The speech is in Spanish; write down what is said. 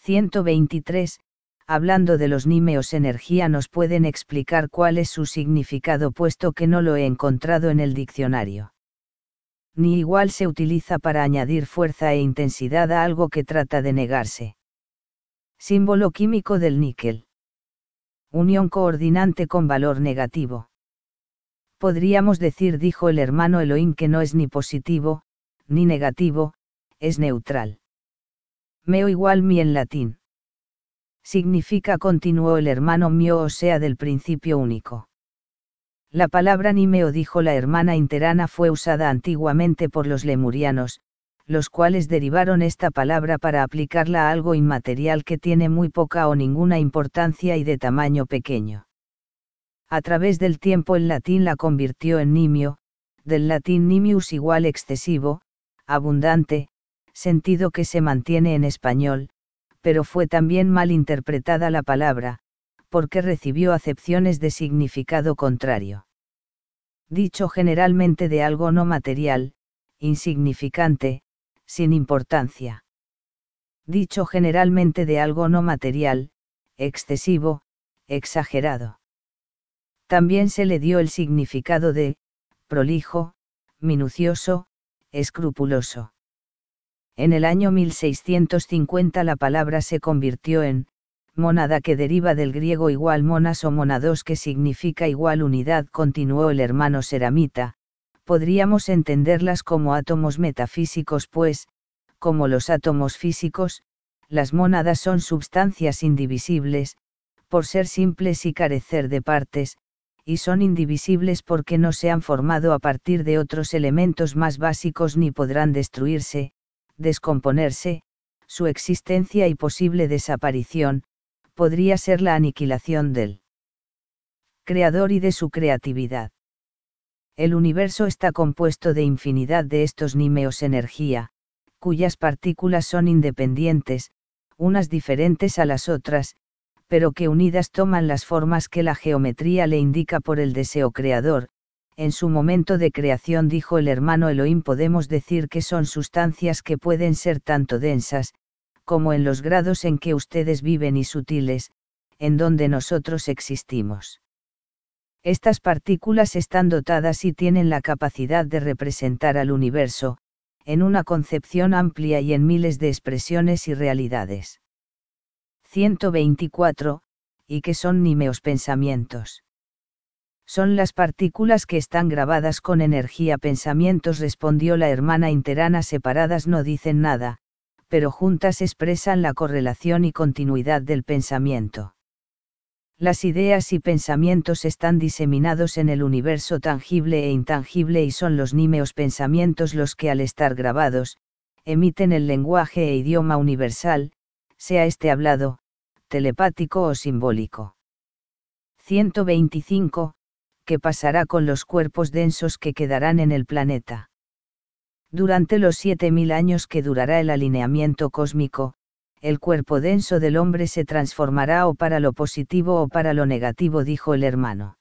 123, hablando de los nímeos energía nos pueden explicar cuál es su significado puesto que no lo he encontrado en el diccionario. Ni igual se utiliza para añadir fuerza e intensidad a algo que trata de negarse. Símbolo químico del níquel. Unión coordinante con valor negativo. Podríamos decir, dijo el hermano Elohim, que no es ni positivo, ni negativo, es neutral. Meo igual mi en latín. Significa, continuó el hermano, mio, o sea, del principio único. La palabra nimeo, dijo la hermana interana, fue usada antiguamente por los lemurianos, los cuales derivaron esta palabra para aplicarla a algo inmaterial que tiene muy poca o ninguna importancia y de tamaño pequeño. A través del tiempo el latín la convirtió en nimio, del latín nimius igual excesivo, abundante, sentido que se mantiene en español, pero fue también mal interpretada la palabra, porque recibió acepciones de significado contrario. Dicho generalmente de algo no material, insignificante, sin importancia. Dicho generalmente de algo no material, excesivo, exagerado. También se le dio el significado de, prolijo, minucioso, escrupuloso. En el año 1650 la palabra se convirtió en, mónada, que deriva del griego igual monas o monados, que significa igual unidad. Continuó el hermano Seramita, podríamos entenderlas como átomos metafísicos pues, como los átomos físicos, las mónadas son substancias indivisibles, por ser simples y carecer de partes, y son indivisibles porque no se han formado a partir de otros elementos más básicos ni podrán destruirse, descomponerse. Su existencia y posible desaparición, podría ser la aniquilación del creador y de su creatividad. El universo está compuesto de infinidad de estos nímeos energía, cuyas partículas son independientes, unas diferentes a las otras, pero que unidas toman las formas que la geometría le indica por el deseo creador. En su momento de creación, dijo el hermano Elohim, podemos decir que son sustancias que pueden ser tanto densas, como en los grados en que ustedes viven, y sutiles, en donde nosotros existimos. Estas partículas están dotadas y tienen la capacidad de representar al universo, en una concepción amplia y en miles de expresiones y realidades. 124, ¿y qué son nímeos pensamientos? Son las partículas que están grabadas con energía. Pensamientos, respondió la hermana interana, separadas no dicen nada, pero juntas expresan la correlación y continuidad del pensamiento. Las ideas y pensamientos están diseminados en el universo tangible e intangible y son los nímeos pensamientos los que, al estar grabados, emiten el lenguaje e idioma universal, sea este hablado, telepático o simbólico. 125. ¿Qué pasará con los cuerpos densos que quedarán en el planeta? Durante los 7000 años que durará el alineamiento cósmico, el cuerpo denso del hombre se transformará o para lo positivo o para lo negativo, dijo el hermano.